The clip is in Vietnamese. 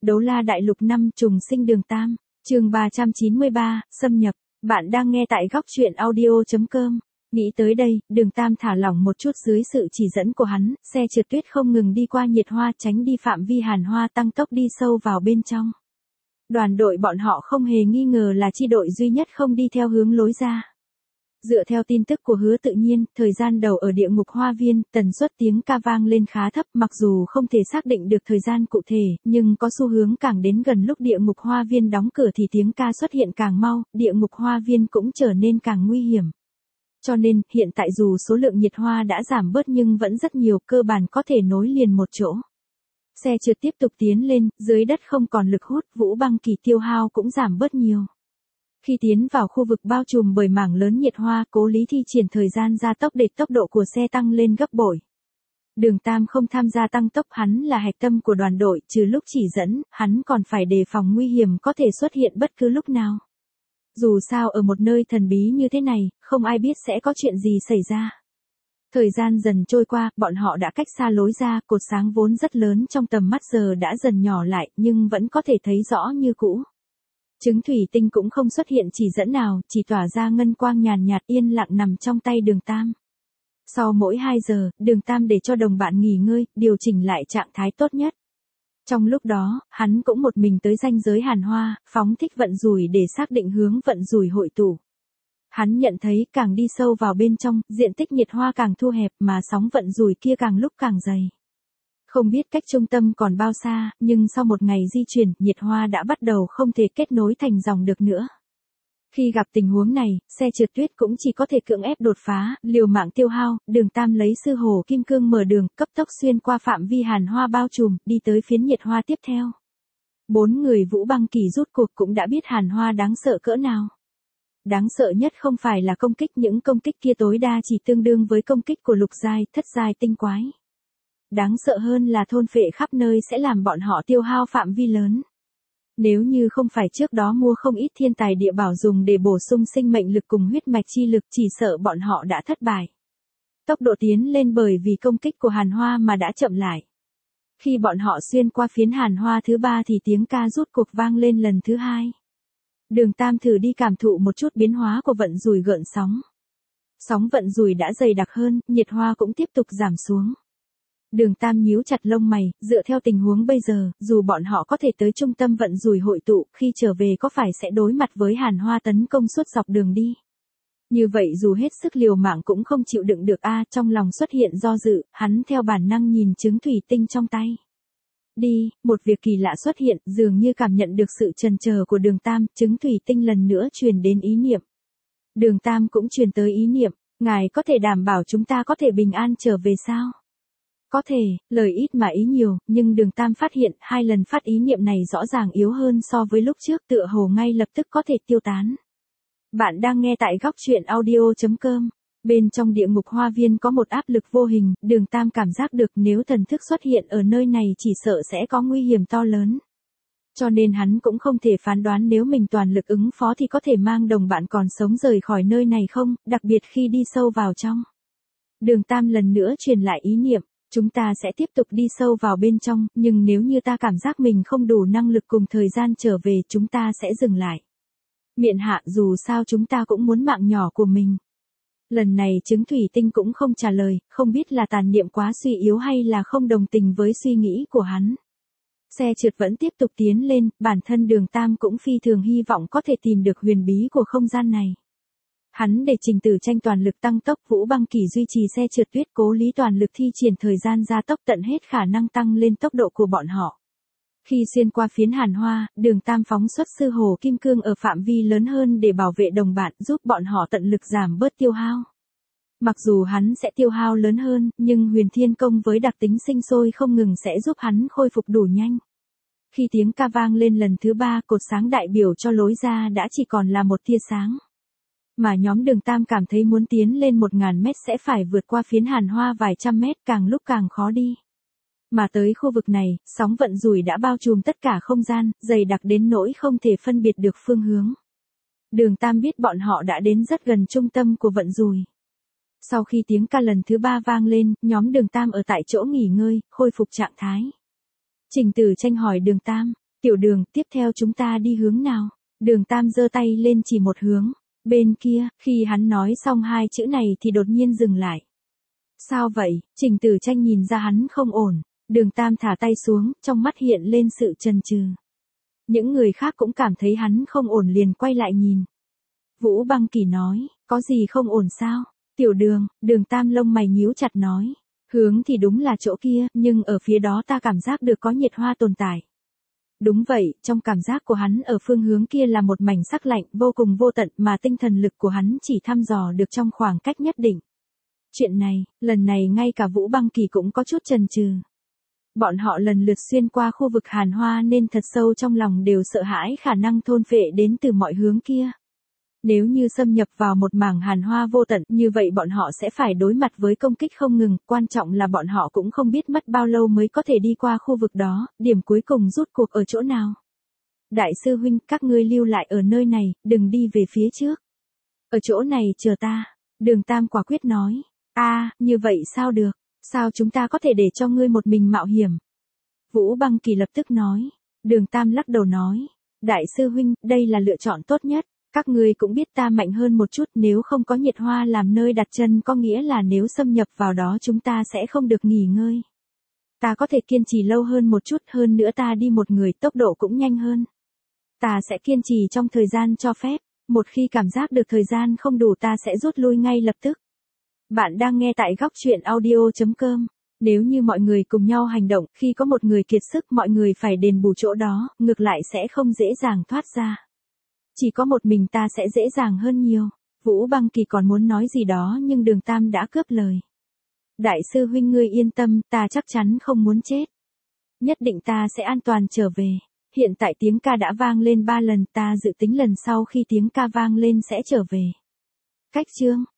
Đấu La Đại Lục 5 trùng sinh Đường Tam, chương 393, xâm nhập. Bạn đang nghe tại góc truyện audio.com. Nghĩ tới đây, Đường Tam thả lỏng một chút dưới sự chỉ dẫn của hắn, xe trượt tuyết không ngừng đi qua nhiệt hoa tránh đi phạm vi hàn hoa tăng tốc đi sâu vào bên trong. Đoàn đội bọn họ không hề nghi ngờ là chi đội duy nhất không đi theo hướng lối ra. Dựa theo tin tức của Hứa Tự Nhiên, thời gian đầu ở địa ngục hoa viên, tần suất tiếng ca vang lên khá thấp, mặc dù không thể xác định được thời gian cụ thể, nhưng có xu hướng càng đến gần lúc địa ngục hoa viên đóng cửa thì tiếng ca xuất hiện càng mau, địa ngục hoa viên cũng trở nên càng nguy hiểm. Cho nên, hiện tại dù số lượng nhiệt hoa đã giảm bớt nhưng vẫn rất nhiều, cơ bản có thể nối liền một chỗ. Xe trượt tiếp tục tiến lên, dưới đất không còn lực hút, Vũ Băng Kỳ tiêu hao cũng giảm bớt nhiều. Khi tiến vào khu vực bao trùm bởi mảng lớn nhiệt hoa, Cố Lý thi triển thời gian gia tốc để tốc độ của xe tăng lên gấp bội. Đường Tam không tham gia tăng tốc, hắn là hạch tâm của đoàn đội, trừ lúc chỉ dẫn, hắn còn phải đề phòng nguy hiểm có thể xuất hiện bất cứ lúc nào. Dù sao ở một nơi thần bí như thế này, không ai biết sẽ có chuyện gì xảy ra. Thời gian dần trôi qua, bọn họ đã cách xa lối ra, cột sáng vốn rất lớn trong tầm mắt giờ đã dần nhỏ lại, nhưng vẫn có thể thấy rõ như cũ. Trứng thủy tinh cũng không xuất hiện chỉ dẫn nào, chỉ tỏa ra ngân quang nhàn nhạt yên lặng nằm trong tay Đường Tam. Sau mỗi 2 giờ, Đường Tam để cho đồng bạn nghỉ ngơi, điều chỉnh lại trạng thái tốt nhất. Trong lúc đó, hắn cũng một mình tới ranh giới hàn hoa, phóng thích vận rủi để xác định hướng vận rủi hội tụ. Hắn nhận thấy càng đi sâu vào bên trong, diện tích nhiệt hoa càng thu hẹp mà sóng vận rủi kia càng lúc càng dày. Không biết cách trung tâm còn bao xa, nhưng sau một ngày di chuyển, nhiệt hoa đã bắt đầu không thể kết nối thành dòng được nữa. Khi gặp tình huống này, xe trượt tuyết cũng chỉ có thể cưỡng ép đột phá, liều mạng tiêu hao, Đường Tam lấy sư hồ kim cương mở đường, cấp tốc xuyên qua phạm vi hàn hoa bao trùm, đi tới phiến nhiệt hoa tiếp theo. 4 người Vũ Băng Kỳ rút cuộc cũng đã biết hàn hoa đáng sợ cỡ nào. Đáng sợ nhất không phải là công kích, những công kích kia tối đa chỉ tương đương với công kích của lục giai, thất giai tinh quái. Đáng sợ hơn là thôn phệ khắp nơi sẽ làm bọn họ tiêu hao phạm vi lớn. Nếu như không phải trước đó mua không ít thiên tài địa bảo dùng để bổ sung sinh mệnh lực cùng huyết mạch chi lực, chỉ sợ bọn họ đã thất bại. Tốc độ tiến lên bởi vì công kích của hàn hoa mà đã chậm lại. Khi bọn họ xuyên qua phiến hàn hoa thứ 3 thì tiếng ca rút cuộc vang lên lần thứ 2. Đường Tam thử đi cảm thụ một chút biến hóa của vận rủi gợn sóng. Sóng vận rủi đã dày đặc hơn, nhiệt hoa cũng tiếp tục giảm xuống. Đường Tam nhíu chặt lông mày, dựa theo tình huống bây giờ, dù bọn họ có thể tới trung tâm vận rủi hội tụ, khi trở về có phải sẽ đối mặt với hàn hoa tấn công suốt dọc đường đi. Như vậy dù hết sức liều mạng cũng không chịu đựng được trong lòng xuất hiện do dự, hắn theo bản năng nhìn trứng thủy tinh trong tay. Đi, một việc kỳ lạ xuất hiện, dường như cảm nhận được sự chần chờ của Đường Tam, trứng thủy tinh lần nữa truyền đến ý niệm. Đường Tam cũng truyền tới ý niệm, ngài có thể đảm bảo chúng ta có thể bình an trở về sao? Có thể, lời ít mà ý nhiều, nhưng Đường Tam phát hiện 2 lần phát ý niệm này rõ ràng yếu hơn so với lúc trước, tựa hồ ngay lập tức có thể tiêu tán. Bạn đang nghe tại góc truyện audio.com. Bên trong địa ngục hoa viên có một áp lực vô hình, Đường Tam cảm giác được nếu thần thức xuất hiện ở nơi này chỉ sợ sẽ có nguy hiểm to lớn. Cho nên hắn cũng không thể phán đoán nếu mình toàn lực ứng phó thì có thể mang đồng bạn còn sống rời khỏi nơi này không, đặc biệt khi đi sâu vào trong. Đường Tam lần nữa truyền lại ý niệm. Chúng ta sẽ tiếp tục đi sâu vào bên trong, nhưng nếu như ta cảm giác mình không đủ năng lực cùng thời gian trở về, chúng ta sẽ dừng lại. Miện hạ, dù sao chúng ta cũng muốn mạng nhỏ của mình. Lần này trứng thủy tinh cũng không trả lời, không biết là tàn niệm quá suy yếu hay là không đồng tình với suy nghĩ của hắn. Xe trượt vẫn tiếp tục tiến lên, bản thân Đường Tam cũng phi thường hy vọng có thể tìm được huyền bí của không gian này. Hắn để Trình Tử Tranh toàn lực tăng tốc, Vũ Băng Kỳ duy trì xe trượt tuyết, Cố Lý toàn lực thi triển thời gian gia tốc tận hết khả năng tăng lên tốc độ của bọn họ. Khi xuyên qua phiến hàn hoa, Đường Tam phóng xuất sư hồ kim cương ở phạm vi lớn hơn để bảo vệ đồng bạn, giúp bọn họ tận lực giảm bớt tiêu hao. Mặc dù hắn sẽ tiêu hao lớn hơn, nhưng huyền thiên công với đặc tính sinh sôi không ngừng sẽ giúp hắn khôi phục đủ nhanh. Khi tiếng ca vang lên lần thứ 3, cột sáng đại biểu cho lối ra đã chỉ còn là một tia sáng. Mà nhóm Đường Tam cảm thấy muốn tiến lên 1000 mét sẽ phải vượt qua phiến hàn hoa vài trăm mét, càng lúc càng khó đi. Mà tới khu vực này, sóng vận rủi đã bao trùm tất cả không gian, dày đặc đến nỗi không thể phân biệt được phương hướng. Đường Tam biết bọn họ đã đến rất gần trung tâm của vận rủi. Sau khi tiếng ca lần thứ 3 vang lên, nhóm Đường Tam ở tại chỗ nghỉ ngơi, khôi phục trạng thái. Trình Tử Tranh hỏi Đường Tam, Tiểu Đường, tiếp theo chúng ta đi hướng nào? Đường Tam giơ tay lên chỉ một hướng. Bên kia, khi hắn nói xong hai chữ này thì đột nhiên dừng lại. Sao vậy? Trình Tử Tranh nhìn ra hắn không ổn. Đường Tam thả tay xuống, trong mắt hiện lên sự chần chừ. Những người khác cũng cảm thấy hắn không ổn liền quay lại nhìn. Vũ Băng Kỳ nói, có gì không ổn sao? Tiểu Đường, Đường Tam lông mày nhíu chặt nói. Hướng thì đúng là chỗ kia, nhưng ở phía đó ta cảm giác được có nhiệt hoa tồn tại. Đúng vậy, trong cảm giác của hắn ở phương hướng kia là một mảnh sắc lạnh vô cùng vô tận mà tinh thần lực của hắn chỉ thăm dò được trong khoảng cách nhất định. Chuyện này, lần này ngay cả Vũ Băng Kỳ cũng có chút chần chừ. Bọn họ lần lượt xuyên qua khu vực hàn hoa nên thật sâu trong lòng đều sợ hãi khả năng thôn phệ đến từ mọi hướng kia. Nếu như xâm nhập vào một mảng hàn hoa vô tận như vậy bọn họ sẽ phải đối mặt với công kích không ngừng, quan trọng là bọn họ cũng không biết mất bao lâu mới có thể đi qua khu vực đó, điểm cuối cùng rút cuộc ở chỗ nào. Đại sư huynh, các ngươi lưu lại ở nơi này, đừng đi về phía trước. Ở chỗ này chờ ta, Đường Tam quả quyết nói. Như vậy sao được, sao chúng ta có thể để cho ngươi một mình mạo hiểm? Vũ Băng Kỳ lập tức nói. Đường Tam lắc đầu nói. Đại sư huynh, đây là lựa chọn tốt nhất. Các ngươi cũng biết ta mạnh hơn một chút, nếu không có nhiệt hoa làm nơi đặt chân có nghĩa là nếu xâm nhập vào đó chúng ta sẽ không được nghỉ ngơi. Ta có thể kiên trì lâu hơn một chút, hơn nữa ta đi một người tốc độ cũng nhanh hơn. Ta sẽ kiên trì trong thời gian cho phép, một khi cảm giác được thời gian không đủ ta sẽ rút lui ngay lập tức. Bạn đang nghe tại góc truyện audio.com. Nếu như mọi người cùng nhau hành động, khi có một người kiệt sức mọi người phải đền bù chỗ đó, ngược lại sẽ không dễ dàng thoát ra. Chỉ có một mình ta sẽ dễ dàng hơn nhiều. Vũ Băng Kỳ còn muốn nói gì đó nhưng Đường Tam đã cướp lời. Đại sư huynh ngươi yên tâm, ta chắc chắn không muốn chết. Nhất định ta sẽ an toàn trở về. Hiện tại tiếng ca đã vang lên 3 lần, ta dự tính lần sau khi tiếng ca vang lên sẽ trở về. Cách chương